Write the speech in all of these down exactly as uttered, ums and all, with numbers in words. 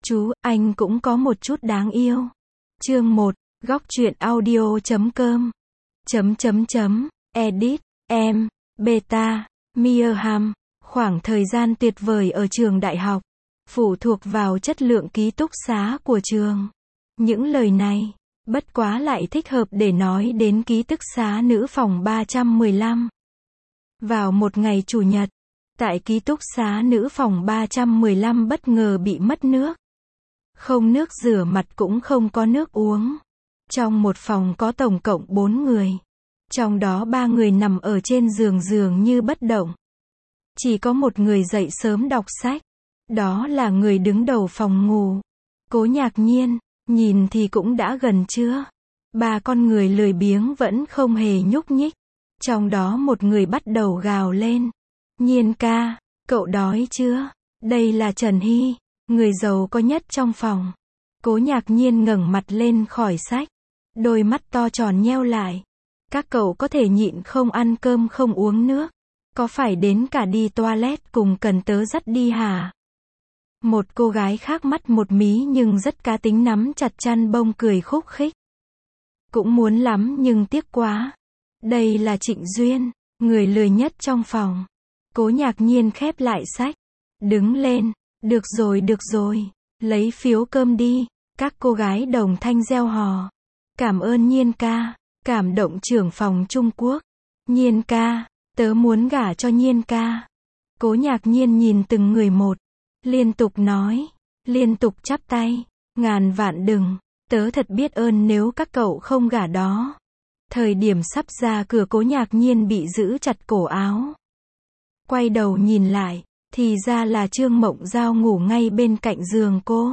Chú, anh cũng có một chút đáng yêu. Chương một, góc truyện audio chấm com. Chấm chấm chấm, edit, em, beta, Mierham, khoảng thời gian tuyệt vời ở trường đại học, phụ thuộc vào chất lượng ký túc xá của trường. Những lời này, bất quá lại thích hợp để nói đến ký túc xá nữ phòng ba trăm mười lăm. Vào một ngày chủ nhật, tại ký túc xá nữ phòng ba trăm mười lăm bất ngờ bị mất nước. Không nước rửa mặt cũng không có nước uống. Trong một phòng có tổng cộng bốn người. Trong đó ba người nằm ở trên giường dường như bất động. Chỉ có một người dậy sớm đọc sách. Đó là người đứng đầu phòng ngủ. Cố Nhạc Nhiên, nhìn thì cũng đã gần trưa. Ba con người lười biếng vẫn không hề nhúc nhích. Trong đó một người bắt đầu gào lên. Nhiên ca, cậu đói chưa? Đây là Trần Hy, người giàu có nhất trong phòng. Cố Nhạc Nhiên ngẩng mặt lên khỏi sách. Đôi mắt to tròn nheo lại. Các cậu có thể nhịn không ăn cơm không uống nước. Có phải đến cả đi toilet cùng cần tớ dắt đi hả? Một cô gái khác mắt một mí nhưng rất cá tính nắm chặt chăn bông cười khúc khích. Cũng muốn lắm nhưng tiếc quá. Đây là Trịnh Duyên, người lười nhất trong phòng. Cố Nhạc Nhiên khép lại sách. Đứng lên. Được rồi được rồi. Lấy phiếu cơm đi. Các cô gái đồng thanh reo hò. Cảm ơn Nhiên ca. Cảm động trưởng phòng Trung Quốc. Nhiên ca. Tớ muốn gả cho Nhiên ca. Cố Nhạc Nhiên nhìn từng người một. Liên tục nói. Liên tục chắp tay. Ngàn vạn đừng. Tớ thật biết ơn nếu các cậu không gả đó. Thời điểm sắp ra cửa Cố Nhạc Nhiên bị giữ chặt cổ áo. Quay đầu nhìn lại, thì ra là Trương Mộng Giao ngủ ngay bên cạnh giường cô.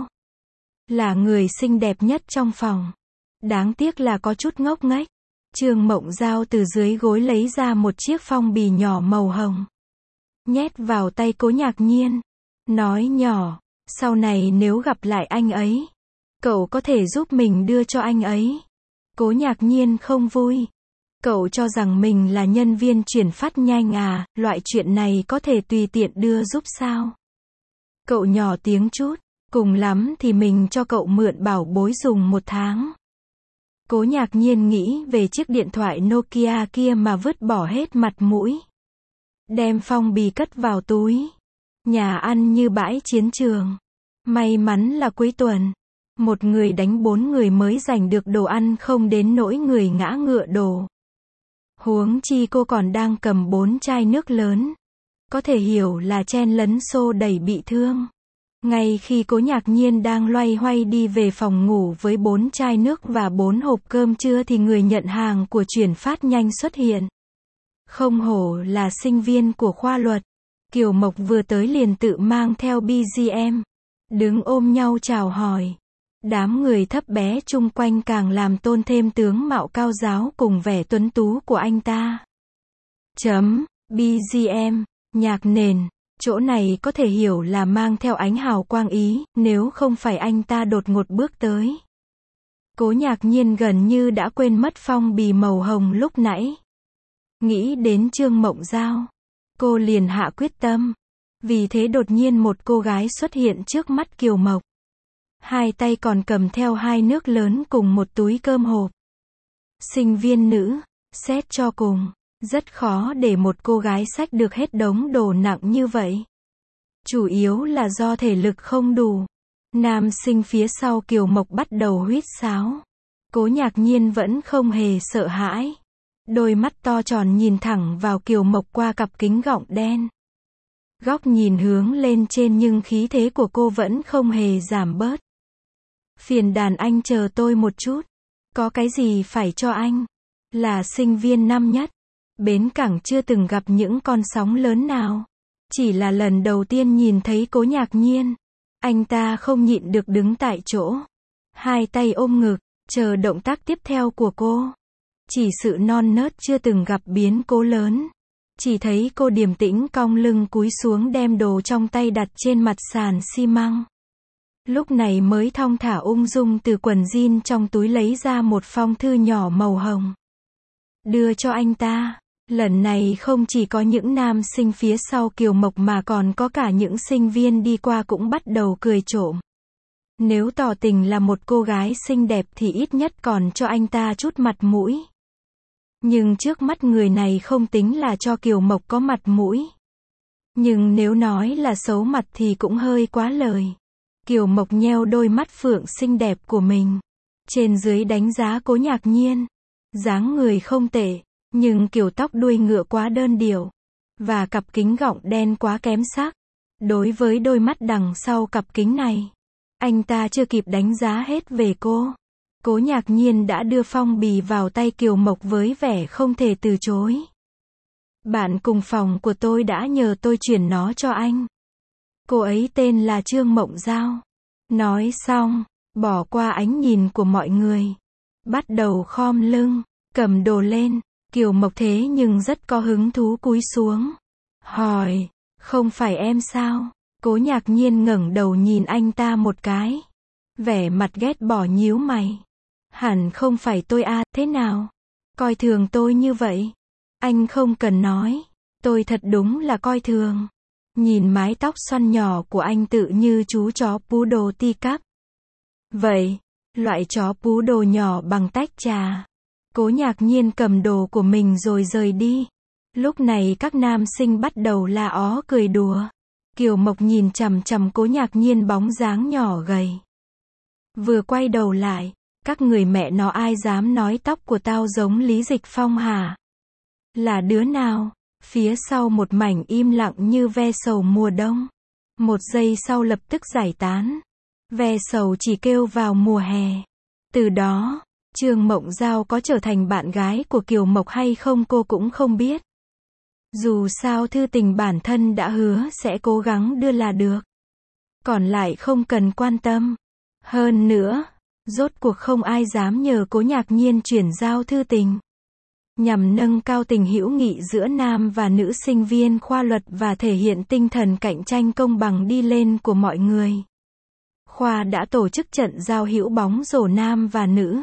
Là người xinh đẹp nhất trong phòng. Đáng tiếc là có chút ngốc nghếch. Trương Mộng Giao từ dưới gối lấy ra một chiếc phong bì nhỏ màu hồng. Nhét vào tay Cố Nhạc Nhiên. Nói nhỏ, sau này nếu gặp lại anh ấy, cậu có thể giúp mình đưa cho anh ấy. Cố Nhạc Nhiên không vui. Cậu cho rằng mình là nhân viên chuyển phát nhanh à, loại chuyện này có thể tùy tiện đưa giúp sao? Cậu nhỏ tiếng chút, cùng lắm thì mình cho cậu mượn bảo bối dùng một tháng. Cố Nhạc Nhiên nghĩ về chiếc điện thoại Nokia kia mà vứt bỏ hết mặt mũi. Đem phong bì cất vào túi. Nhà ăn như bãi chiến trường. May mắn là cuối tuần. Một người đánh bốn người mới giành được đồ ăn không đến nỗi người ngã ngựa đổ. Huống chi cô còn đang cầm bốn chai nước lớn. Có thể hiểu là chen lấn xô đẩy bị thương. Ngay khi Cố Nhạc Nhiên đang loay hoay đi về phòng ngủ với bốn chai nước và bốn hộp cơm trưa thì người nhận hàng của chuyển phát nhanh xuất hiện. Không hổ là sinh viên của khoa luật. Kiều Mộc vừa tới liền tự mang theo bê giê em. Đứng ôm nhau chào hỏi. Đám người thấp bé chung quanh càng làm tôn thêm tướng mạo cao giáo cùng vẻ tuấn tú của anh ta. Chấm, bê giê em, nhạc nền, chỗ này có thể hiểu là mang theo ánh hào quang ý, nếu không phải anh ta đột ngột bước tới. Cố Nhạc Nhiên gần như đã quên mất phong bì màu hồng lúc nãy. Nghĩ đến Trương Mộng Giao, cô liền hạ quyết tâm. Vì thế đột nhiên một cô gái xuất hiện trước mắt Kiều Mộc. Hai tay còn cầm theo hai nước lớn cùng một túi cơm hộp. Sinh viên nữ, xét cho cùng, rất khó để một cô gái xách được hết đống đồ nặng như vậy. Chủ yếu là do thể lực không đủ. Nam sinh phía sau Kiều Mộc bắt đầu huýt sáo. Cố Nhạc Nhiên vẫn không hề sợ hãi. Đôi mắt to tròn nhìn thẳng vào Kiều Mộc qua cặp kính gọng đen. Góc nhìn hướng lên trên nhưng khí thế của cô vẫn không hề giảm bớt. Phiền đàn anh chờ tôi một chút. Có cái gì phải cho anh? Là sinh viên năm nhất. Bến cảng chưa từng gặp những con sóng lớn nào. Chỉ là lần đầu tiên nhìn thấy Cố Nhạc Nhiên. Anh ta không nhịn được đứng tại chỗ. Hai tay ôm ngực, chờ động tác tiếp theo của cô. Chỉ sự non nớt chưa từng gặp biến cố lớn. Chỉ thấy cô điềm tĩnh cong lưng cúi xuống đem đồ trong tay đặt trên mặt sàn xi măng. Lúc này mới thong thả ung dung từ quần jean trong túi lấy ra một phong thư nhỏ màu hồng. Đưa cho anh ta. Lần này không chỉ có những nam sinh phía sau Kiều Mộc mà còn có cả những sinh viên đi qua cũng bắt đầu cười trộm. Nếu tỏ tình là một cô gái xinh đẹp thì ít nhất còn cho anh ta chút mặt mũi. Nhưng trước mắt người này không tính là cho Kiều Mộc có mặt mũi. Nhưng nếu nói là xấu mặt thì cũng hơi quá lời. Kiều Mộc nheo đôi mắt phượng xinh đẹp của mình. Trên dưới đánh giá Cố Nhạc Nhiên. Dáng người không tệ, nhưng kiểu tóc đuôi ngựa quá đơn điệu. Và cặp kính gọng đen quá kém sắc. Đối với đôi mắt đằng sau cặp kính này, anh ta chưa kịp đánh giá hết về cô. Cố Nhạc Nhiên đã đưa phong bì vào tay Kiều Mộc với vẻ không thể từ chối. Bạn cùng phòng của tôi đã nhờ tôi chuyển nó cho anh. Cô ấy tên là Trương Mộng Giao. Nói xong, bỏ qua ánh nhìn của mọi người. Bắt đầu khom lưng, cầm đồ lên. Kiều Mộc thế nhưng rất có hứng thú cúi xuống. Hỏi, không phải em sao? Cố Nhạc Nhiên ngẩng đầu nhìn anh ta một cái. Vẻ mặt ghét bỏ nhíu mày. Hẳn không phải tôi à, thế nào? Coi thường tôi như vậy? Anh không cần nói. Tôi thật đúng là coi thường. Nhìn mái tóc xoăn nhỏ của anh tự như chú chó poodle ti cắp. Vậy, loại chó poodle nhỏ bằng tách trà. Cố Nhạc Nhiên cầm đồ của mình rồi rời đi. Lúc này các nam sinh bắt đầu la ó cười đùa. Kiều Mộc nhìn chằm chằm Cố Nhạc Nhiên bóng dáng nhỏ gầy. Vừa quay đầu lại, các người mẹ nó ai dám nói tóc của tao giống Lý Dịch Phong hả? Là đứa nào? Phía sau một mảnh im lặng như ve sầu mùa đông. Một giây sau lập tức giải tán. Ve sầu chỉ kêu vào mùa hè. Từ đó, Trương Mộng Giao có trở thành bạn gái của Kiều Mộc hay không cô cũng không biết. Dù sao thư tình bản thân đã hứa sẽ cố gắng đưa là được. Còn lại không cần quan tâm. Hơn nữa, rốt cuộc không ai dám nhờ Cố Nhạc Nhiên chuyển giao thư tình. Nhằm nâng cao tình hữu nghị giữa nam và nữ sinh viên khoa luật và thể hiện tinh thần cạnh tranh công bằng đi lên của mọi người. Khoa đã tổ chức trận giao hữu bóng rổ nam và nữ.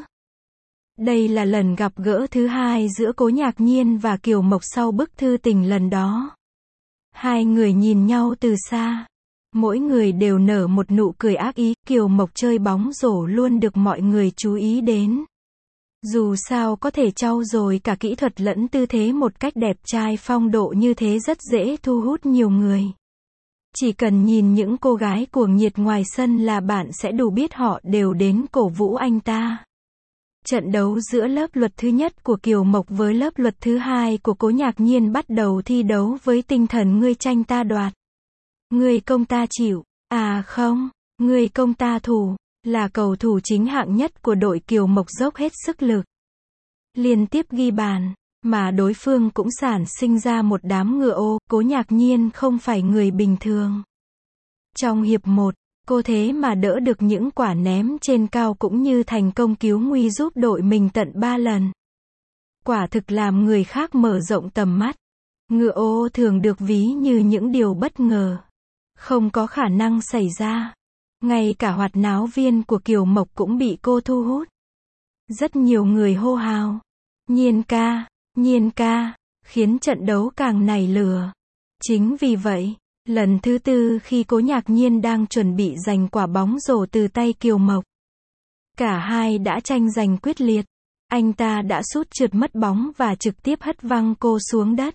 Đây là lần gặp gỡ thứ hai giữa Cố Nhạc Nhiên và Kiều Mộc sau bức thư tình lần đó. Hai người nhìn nhau từ xa. Mỗi người đều nở một nụ cười ác ý. Kiều Mộc chơi bóng rổ luôn được mọi người chú ý đến. Dù sao có thể trau dồi cả kỹ thuật lẫn tư thế một cách đẹp trai phong độ như thế rất dễ thu hút nhiều người. Chỉ cần nhìn những cô gái cuồng nhiệt ngoài sân là bạn sẽ đủ biết họ đều đến cổ vũ anh ta. Trận đấu giữa lớp luật thứ nhất của Kiều Mộc với lớp luật thứ hai của Cố Nhạc Nhiên bắt đầu thi đấu với tinh thần ngươi tranh ta đoạt. Ngươi công ta chịu, à không, ngươi công ta thủ, là cầu thủ chính hạng nhất của đội Kiều Mộc dốc hết sức lực. Liên tiếp ghi bàn, mà đối phương cũng sản sinh ra một đám ngựa ô. Cố Nhạc Nhiên không phải người bình thường. Trong hiệp một, cô thế mà đỡ được những quả ném trên cao cũng như thành công cứu nguy giúp đội mình tận ba lần. Quả thực làm người khác mở rộng tầm mắt. Ngựa ô thường được ví như những điều bất ngờ. Không có khả năng xảy ra. Ngay cả hoạt náo viên của Kiều Mộc cũng bị cô thu hút. Rất nhiều người hô hào. Nhiên ca, Nhiên ca, khiến trận đấu càng nảy lửa. Chính vì vậy, lần thứ tư khi Cố Nhạc Nhiên đang chuẩn bị giành quả bóng rổ từ tay Kiều Mộc. Cả hai đã tranh giành quyết liệt. Anh ta đã sút trượt mất bóng và trực tiếp hất văng cô xuống đất.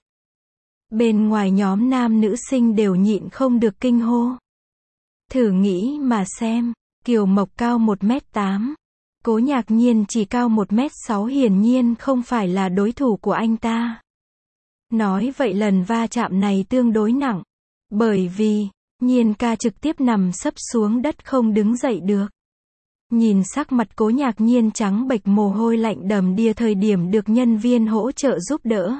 Bên ngoài nhóm nam nữ sinh đều nhịn không được kinh hô. Thử nghĩ mà xem, Kiều Mộc cao một mét tám. Cố Nhạc Nhiên chỉ cao một mét sáu hiển nhiên không phải là đối thủ của anh ta. Nói vậy lần va chạm này tương đối nặng. Bởi vì, Nhiên ca trực tiếp nằm sấp xuống đất không đứng dậy được. Nhìn sắc mặt Cố Nhạc Nhiên trắng bệch mồ hôi lạnh đầm đìa thời điểm được nhân viên hỗ trợ giúp đỡ.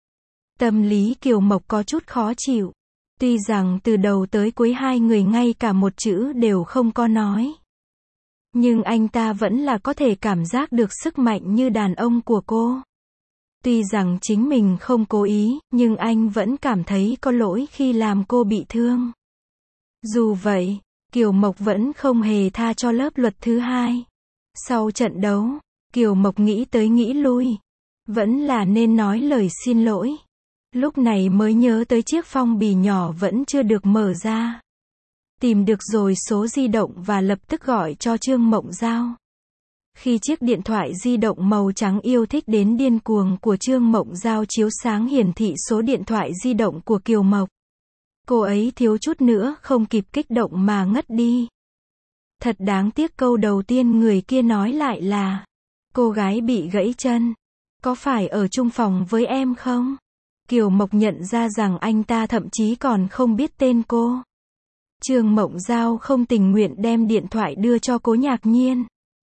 Tâm lý Kiều Mộc có chút khó chịu. Tuy rằng từ đầu tới cuối hai người ngay cả một chữ đều không có nói. Nhưng anh ta vẫn là có thể cảm giác được sức mạnh như đàn ông của cô. Tuy rằng chính mình không cố ý, nhưng anh vẫn cảm thấy có lỗi khi làm cô bị thương. Dù vậy, Kiều Mộc vẫn không hề tha cho lớp luật thứ hai. Sau trận đấu, Kiều Mộc nghĩ tới nghĩ lui. Vẫn là nên nói lời xin lỗi. Lúc này mới nhớ tới chiếc phong bì nhỏ vẫn chưa được mở ra. Tìm được rồi số di động và lập tức gọi cho Trương Mộng Giao. Khi chiếc điện thoại di động màu trắng yêu thích đến điên cuồng của Trương Mộng Giao chiếu sáng hiển thị số điện thoại di động của Kiều Mộc, cô ấy thiếu chút nữa không kịp kích động mà ngất đi. Thật đáng tiếc câu đầu tiên người kia nói lại là, cô gái bị gãy chân, có phải ở chung phòng với em không? Kiều Mộc nhận ra rằng anh ta thậm chí còn không biết tên cô. Trương Mộng Giao không tình nguyện đem điện thoại đưa cho Cố Nhạc Nhiên.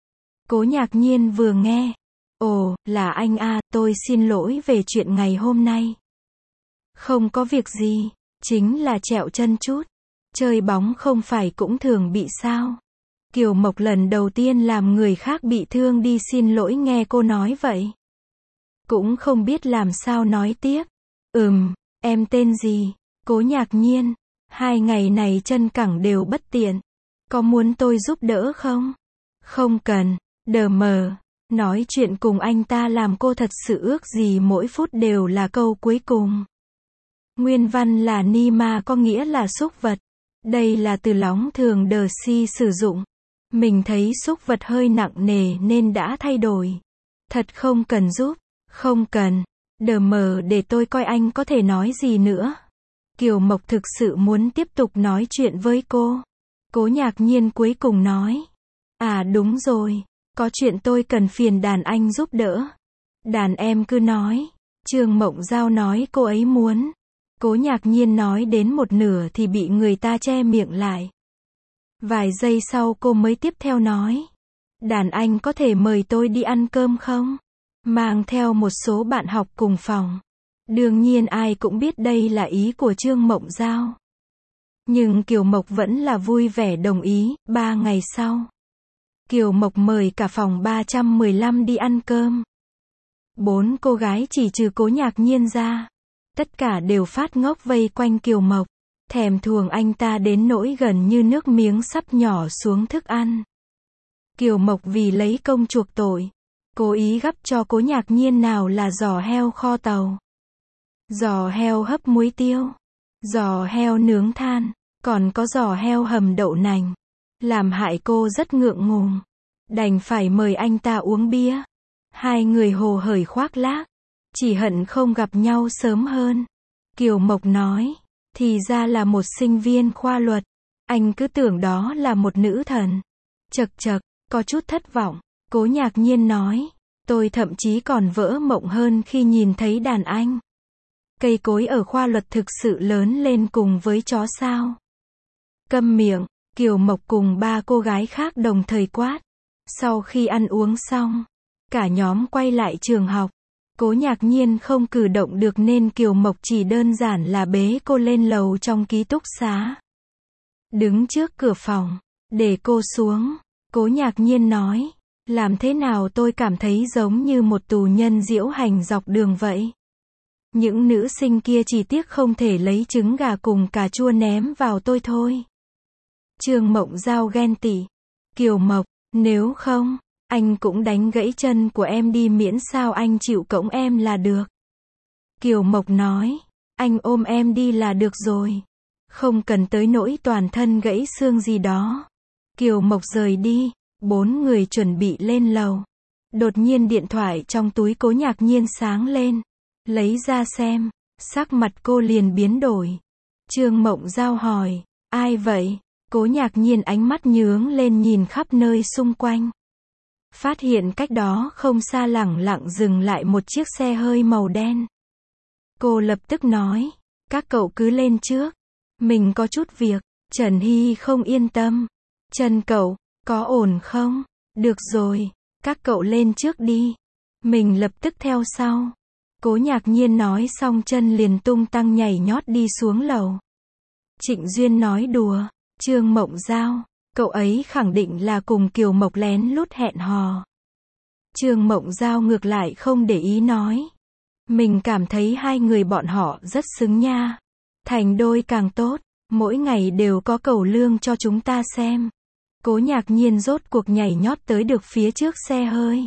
Cố Nhạc Nhiên vừa nghe, ồ, là anh à, tôi xin lỗi về chuyện ngày hôm nay. Không có việc gì, chính là trẹo chân chút. Chơi bóng không phải cũng thường bị sao? Kiều Mộc lần đầu tiên làm người khác bị thương đi xin lỗi nghe cô nói vậy. Cũng không biết làm sao nói tiếp. Ừm, em tên gì? Cố Nhạc Nhiên. Hai ngày này chân cẳng đều bất tiện. Có muốn tôi giúp đỡ không? Không cần. Đờ mờ. Nói chuyện cùng anh ta làm cô thật sự ước gì mỗi phút đều là câu cuối cùng. Nguyên văn là ni ma có nghĩa là súc vật. Đây là từ lóng thường đờ si sử dụng. Mình thấy súc vật hơi nặng nề nên đã thay đổi. Thật không cần giúp. Không cần. Đờ mờ để tôi coi anh có thể nói gì nữa. Kiều Mộc thực sự muốn tiếp tục nói chuyện với cô. Cố Nhạc Nhiên cuối cùng nói. À đúng rồi. Có chuyện tôi cần phiền đàn anh giúp đỡ. Đàn em cứ nói. Trương Mộng Giao nói cô ấy muốn. Cố Nhạc Nhiên nói đến một nửa thì bị người ta che miệng lại. Vài giây sau cô mới tiếp theo nói. Đàn anh có thể mời tôi đi ăn cơm không? Mang theo một số bạn học cùng phòng. Đương nhiên ai cũng biết đây là ý của Trương Mộng Giao. Nhưng Kiều Mộc vẫn là vui vẻ đồng ý. Ba ngày sau, Kiều Mộc mời cả phòng ba trăm mười lăm đi ăn cơm. Bốn cô gái chỉ trừ Cố Nhạc Nhiên ra. Tất cả đều phát ngốc vây quanh Kiều Mộc. Thèm thuồng anh ta đến nỗi gần như nước miếng sắp nhỏ xuống thức ăn. Kiều Mộc vì lấy công chuộc tội, cố ý gắp cho Cố Nhạc Nhiên nào là giò heo kho tàu, giò heo hấp muối tiêu, giò heo nướng than, còn có giò heo hầm đậu nành. Làm hại cô rất ngượng ngùng. Đành phải mời anh ta uống bia. Hai người hồ hởi khoác lác. Chỉ hận không gặp nhau sớm hơn. Kiều Mộc nói. Thì ra là một sinh viên khoa luật. Anh cứ tưởng đó là một nữ thần. Chật chật, có chút thất vọng. Cố Nhạc Nhiên nói. Tôi thậm chí còn vỡ mộng hơn khi nhìn thấy đàn anh. Cây cối ở khoa luật thực sự lớn lên cùng với chó sao. Câm miệng. Kiều Mộc cùng ba cô gái khác đồng thời quát. Sau khi ăn uống xong, cả nhóm quay lại trường học. Cố Nhạc Nhiên không cử động được nên Kiều Mộc chỉ đơn giản là bế cô lên lầu trong ký túc xá. Đứng trước cửa phòng, để cô xuống. Cố Nhạc Nhiên nói, làm thế nào tôi cảm thấy giống như một tù nhân diễu hành dọc đường vậy. Những nữ sinh kia chỉ tiếc không thể lấy trứng gà cùng cà chua ném vào tôi thôi. Trương Mộng Giao ghen tị. Kiều Mộc, nếu không, anh cũng đánh gãy chân của em đi miễn sao anh chịu cõng em là được. Kiều Mộc nói, anh ôm em đi là được rồi. Không cần tới nỗi toàn thân gãy xương gì đó. Kiều Mộc rời đi, bốn người chuẩn bị lên lầu. Đột nhiên điện thoại trong túi Cố Nhạc Nhiên sáng lên. Lấy ra xem, sắc mặt cô liền biến đổi. Trương Mộng Giao hỏi, ai vậy? Cố Nhạc Nhiên ánh mắt nhướng lên nhìn khắp nơi xung quanh. Phát hiện cách đó không xa lẳng lặng dừng lại một chiếc xe hơi màu đen. Cô lập tức nói, các cậu cứ lên trước. Mình có chút việc. Trần Hy không yên tâm. Trần cậu, có ổn không? Được rồi, các cậu lên trước đi. Mình lập tức theo sau. Cố Nhạc Nhiên nói xong chân liền tung tăng nhảy nhót đi xuống lầu. Trịnh Duyên nói đùa. Trương Mộng Giao, cậu ấy khẳng định là cùng Kiều Mộc lén lút hẹn hò. Trương Mộng Giao ngược lại không để ý nói. Mình cảm thấy hai người bọn họ rất xứng nha. Thành đôi càng tốt, mỗi ngày đều có cẩu lương cho chúng ta xem. Cố Nhạc Nhiên rốt cuộc nhảy nhót tới được phía trước xe hơi.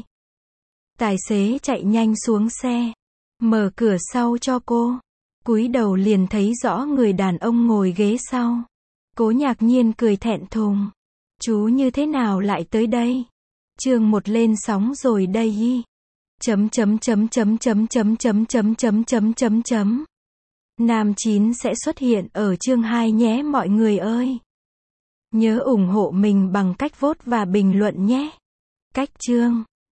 Tài xế chạy nhanh xuống xe, mở cửa sau cho cô. Cúi đầu liền thấy rõ người đàn ông ngồi ghế sau. Cố Nhạc Nhiên cười thẹn thùng. Chú như thế nào lại tới đây? Chương một lên sóng rồi đây y. Chấm chấm chấm chấm chấm chấm chấm chấm chấm chấm chấm chấm. Nam chín sẽ xuất hiện ở chương hai nhé mọi người ơi. Nhớ ủng hộ mình bằng cách vote và bình luận nhé. Cách chương